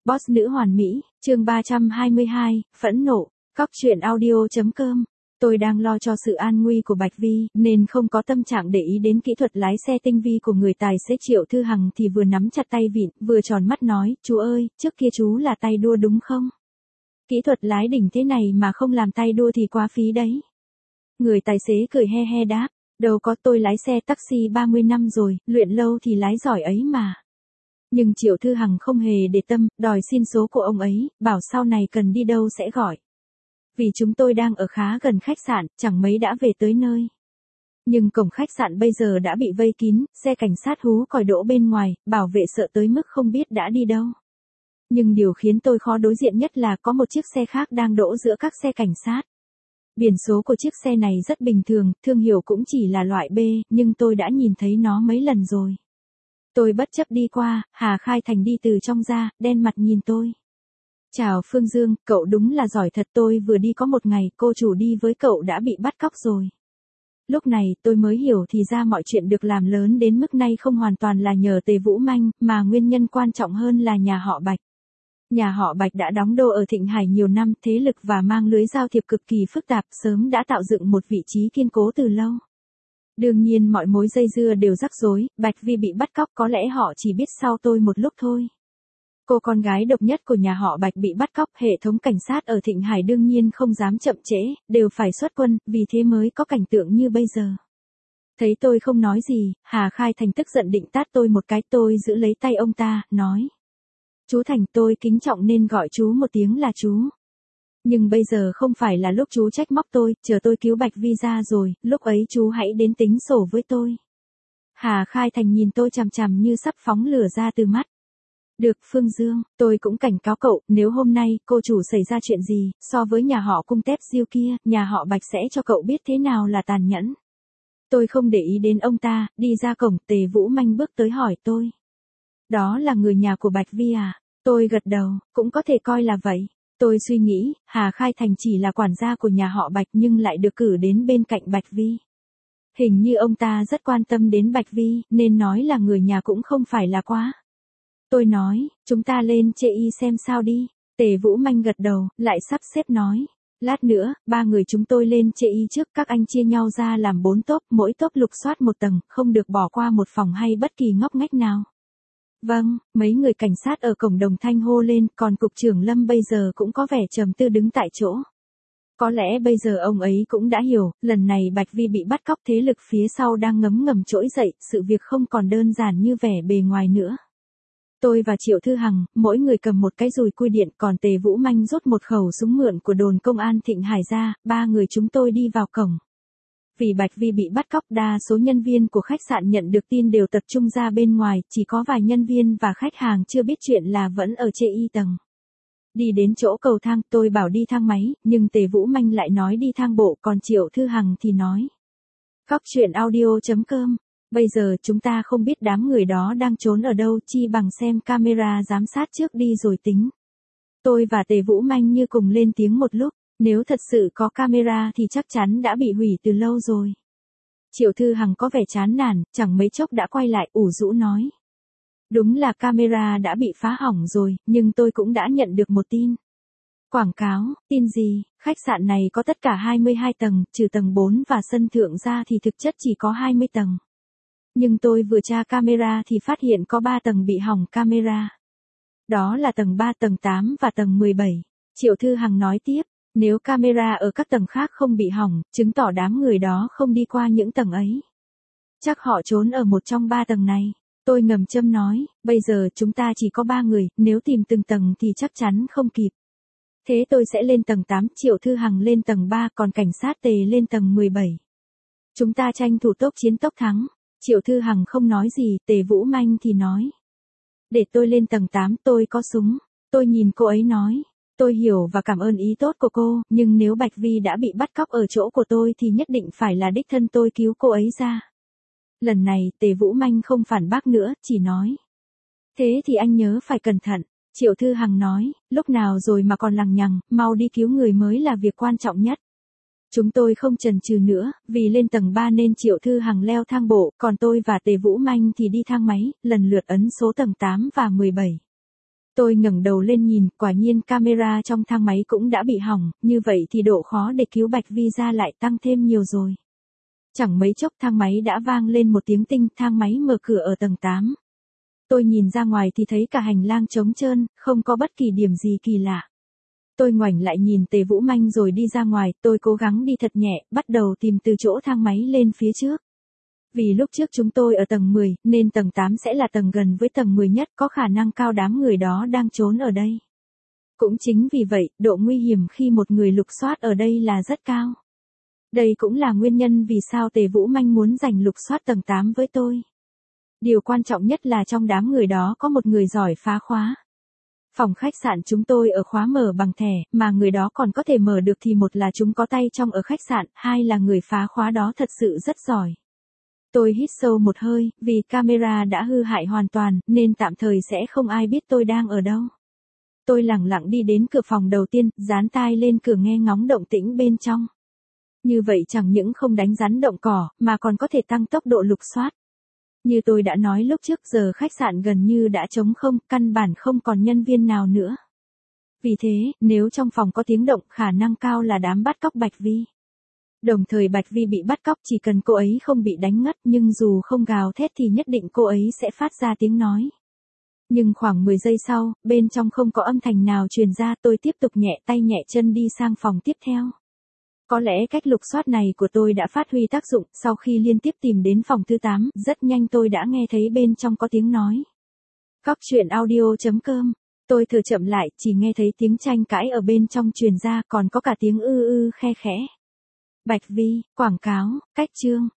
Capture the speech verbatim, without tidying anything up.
Boss nữ hoàn mỹ, chương ba trăm hai mươi hai, phẫn nộ, Cóc truyện audio.com. Tôi đang lo cho sự an nguy của Bạch Vi, nên không có tâm trạng để ý đến kỹ thuật lái xe tinh vi của người tài xế Triệu Thư Hằng thì vừa nắm chặt tay vịn, vừa tròn mắt nói, chú ơi, trước kia chú là tay đua đúng không? Kỹ thuật lái đỉnh thế này mà không làm tay đua thì quá phí đấy. Người tài xế cười he he đáp, đâu có, tôi lái xe taxi ba mươi năm rồi, luyện lâu thì lái giỏi ấy mà. Nhưng Triệu Thư Hằng không hề để tâm, đòi xin số của ông ấy, bảo sau này cần đi đâu sẽ gọi. Vì chúng tôi đang ở khá gần khách sạn, chẳng mấy đã về tới nơi. Nhưng cổng khách sạn bây giờ đã bị vây kín, xe cảnh sát hú còi đỗ bên ngoài, bảo vệ sợ tới mức không biết đã đi đâu. Nhưng điều khiến tôi khó đối diện nhất là có một chiếc xe khác đang đỗ giữa các xe cảnh sát. Biển số của chiếc xe này rất bình thường, thương hiệu cũng chỉ là loại B, nhưng tôi đã nhìn thấy nó mấy lần rồi. Tôi bất chấp đi qua, Hà Khai Thành đi từ trong ra, đen mặt nhìn tôi. Chào Phương Dương, cậu đúng là giỏi thật, tôi vừa đi có một ngày, cô chủ đi với cậu đã bị bắt cóc rồi. Lúc này tôi mới hiểu thì ra mọi chuyện được làm lớn đến mức này không hoàn toàn là nhờ Tề Vũ Manh, mà nguyên nhân quan trọng hơn là nhà họ Bạch. Nhà họ Bạch đã đóng đô ở Thịnh Hải nhiều năm, thế lực và mang lưới giao thiệp cực kỳ phức tạp, sớm đã tạo dựng một vị trí kiên cố từ lâu. Đương nhiên mọi mối dây dưa đều rắc rối, Bạch Vi bị bắt cóc có lẽ họ chỉ biết sau tôi một lúc thôi. Cô con gái độc nhất của nhà họ Bạch bị bắt cóc, hệ thống cảnh sát ở Thịnh Hải đương nhiên không dám chậm trễ, đều phải xuất quân, vì thế mới có cảnh tượng như bây giờ. Thấy tôi không nói gì, Hà Khai Thành tức giận định tát tôi một cái, tôi giữ lấy tay ông ta, nói. Chú Thành, tôi kính trọng nên gọi chú một tiếng là chú. Nhưng bây giờ không phải là lúc chú trách móc tôi, chờ tôi cứu Bạch Vi ra rồi, lúc ấy chú hãy đến tính sổ với tôi. Hà Khai Thành nhìn tôi chằm chằm như sắp phóng lửa ra từ mắt. Được Phương Dương, tôi cũng cảnh cáo cậu, nếu hôm nay cô chủ xảy ra chuyện gì, so với nhà họ Cung Tép Diêu kia, nhà họ Bạch sẽ cho cậu biết thế nào là tàn nhẫn. Tôi không để ý đến ông ta, đi ra cổng, Tề Vũ Manh bước tới hỏi tôi. Đó là người nhà của Bạch Vi à? Tôi gật đầu, cũng có thể coi là vậy. Tôi suy nghĩ, Hà Khai Thành chỉ là quản gia của nhà họ Bạch nhưng lại được cử đến bên cạnh Bạch Vi. Hình như ông ta rất quan tâm đến Bạch Vi, nên nói là người nhà cũng không phải là quá. Tôi nói, chúng ta lên chê y xem sao đi. Tề Vũ Manh gật đầu, lại sắp xếp nói. Lát nữa, ba người chúng tôi lên chê y trước, các anh chia nhau ra làm bốn tốp, mỗi tốp lục soát một tầng, không được bỏ qua một phòng hay bất kỳ ngóc ngách nào. Vâng, mấy người cảnh sát ở cổng đồng thanh hô lên, còn cục trưởng Lâm bây giờ cũng có vẻ trầm tư đứng tại chỗ. Có lẽ bây giờ ông ấy cũng đã hiểu, lần này Bạch Vi bị bắt cóc, thế lực phía sau đang ngấm ngầm trỗi dậy, sự việc không còn đơn giản như vẻ bề ngoài nữa. Tôi và Triệu Thư Hằng, mỗi người cầm một cái dùi cui điện, còn Tề Vũ Manh rút một khẩu súng mượn của đồn công an Thịnh Hải ra, ba người chúng tôi đi vào cổng. Vì Bạch Vi bị bắt cóc, đa số nhân viên của khách sạn nhận được tin đều tập trung ra bên ngoài, chỉ có vài nhân viên và khách hàng chưa biết chuyện là vẫn ở chê y tầng. Đi đến chỗ cầu thang, tôi bảo đi thang máy, nhưng Tề Vũ Manh lại nói đi thang bộ, còn Triệu Thư Hằng thì nói. Cóc truyện audio.com. Bây giờ chúng ta không biết đám người đó đang trốn ở đâu, chi bằng xem camera giám sát trước đi rồi tính. Tôi và Tề Vũ Manh như cùng lên tiếng một lúc, nếu thật sự có camera thì chắc chắn đã bị hủy từ lâu rồi. Triệu Thư Hằng có vẻ chán nản, chẳng mấy chốc đã quay lại, ủ rũ nói. Đúng là camera đã bị phá hỏng rồi, nhưng tôi cũng đã nhận được một tin. Quảng cáo, tin gì, khách sạn này có tất cả hai mươi hai tầng, trừ tầng bốn và sân thượng ra thì thực chất chỉ có hai mươi tầng. Nhưng tôi vừa tra camera thì phát hiện có ba tầng bị hỏng camera. Đó là tầng ba, tầng tám và tầng mười bảy. Triệu Thư Hằng nói tiếp, nếu camera ở các tầng khác không bị hỏng, chứng tỏ đám người đó không đi qua những tầng ấy. Chắc họ trốn ở một trong ba tầng này. Tôi ngầm châm nói, bây giờ chúng ta chỉ có ba người, nếu tìm từng tầng thì chắc chắn không kịp. Thế tôi sẽ lên tầng tám, Triệu Thư Hằng lên tầng ba, còn cảnh sát Tề lên tầng mười bảy. Chúng ta tranh thủ tốc chiến tốc thắng. Triệu Thư Hằng không nói gì, Tề Vũ Manh thì nói. Để tôi lên tầng tám, tôi có súng. Tôi nhìn cô ấy nói. Tôi hiểu và cảm ơn ý tốt của cô, nhưng nếu Bạch Vi đã bị bắt cóc ở chỗ của tôi thì nhất định phải là đích thân tôi cứu cô ấy ra. Lần này, Tề Vũ Manh không phản bác nữa, chỉ nói. Thế thì anh nhớ phải cẩn thận. Triệu Thư Hằng nói, lúc nào rồi mà còn lằng nhằng, mau đi cứu người mới là việc quan trọng nhất. Chúng tôi không chần chừ nữa, vì lên tầng ba nên Triệu Thư Hằng leo thang bộ, còn tôi và Tề Vũ Manh thì đi thang máy, lần lượt ấn số tầng tám và mười bảy. Tôi ngẩng đầu lên nhìn, quả nhiên camera trong thang máy cũng đã bị hỏng, như vậy thì độ khó để cứu Bạch Vi ra lại tăng thêm nhiều rồi. Chẳng mấy chốc thang máy đã vang lên một tiếng tinh, thang máy mở cửa ở tầng tám. Tôi nhìn ra ngoài thì thấy cả hành lang trống trơn, không có bất kỳ điểm gì kỳ lạ. Tôi ngoảnh lại nhìn Tề Vũ Manh rồi đi ra ngoài, tôi cố gắng đi thật nhẹ, bắt đầu tìm từ chỗ thang máy lên phía trước. Vì lúc trước chúng tôi ở tầng mười, nên tầng tám sẽ là tầng gần với tầng mười nhất, có khả năng cao đám người đó đang trốn ở đây. Cũng chính vì vậy, độ nguy hiểm khi một người lục soát ở đây là rất cao. Đây cũng là nguyên nhân vì sao Tề Vũ Manh muốn giành lục soát tầng tám với tôi. Điều quan trọng nhất là trong đám người đó có một người giỏi phá khóa. Phòng khách sạn chúng tôi ở khóa mở bằng thẻ, mà người đó còn có thể mở được thì một là chúng có tay trong ở khách sạn, hai là người phá khóa đó thật sự rất giỏi. Tôi hít sâu một hơi, vì camera đã hư hại hoàn toàn, nên tạm thời sẽ không ai biết tôi đang ở đâu. Tôi lẳng lặng đi đến cửa phòng đầu tiên, dán tai lên cửa nghe ngóng động tĩnh bên trong. Như vậy chẳng những không đánh rắn động cỏ, mà còn có thể tăng tốc độ lục soát. Như tôi đã nói lúc trước, giờ khách sạn gần như đã trống không, căn bản không còn nhân viên nào nữa. Vì thế, nếu trong phòng có tiếng động, khả năng cao là đám bắt cóc Bạch Vi. Đồng thời Bạch Vi bị bắt cóc, chỉ cần cô ấy không bị đánh ngất, nhưng dù không gào thét thì nhất định cô ấy sẽ phát ra tiếng nói. Nhưng khoảng mười giây sau, bên trong không có âm thanh nào truyền ra, tôi tiếp tục nhẹ tay nhẹ chân đi sang phòng tiếp theo. Có lẽ cách lục soát này của tôi đã phát huy tác dụng, sau khi liên tiếp tìm đến phòng thứ tám, rất nhanh tôi đã nghe thấy bên trong có tiếng nói. Cóc truyện audio chấm com. Tôi thử chậm lại, chỉ nghe thấy tiếng tranh cãi ở bên trong truyền ra, còn có cả tiếng ư ư khe khẽ. Bạch Vi, quảng cáo, cách chương.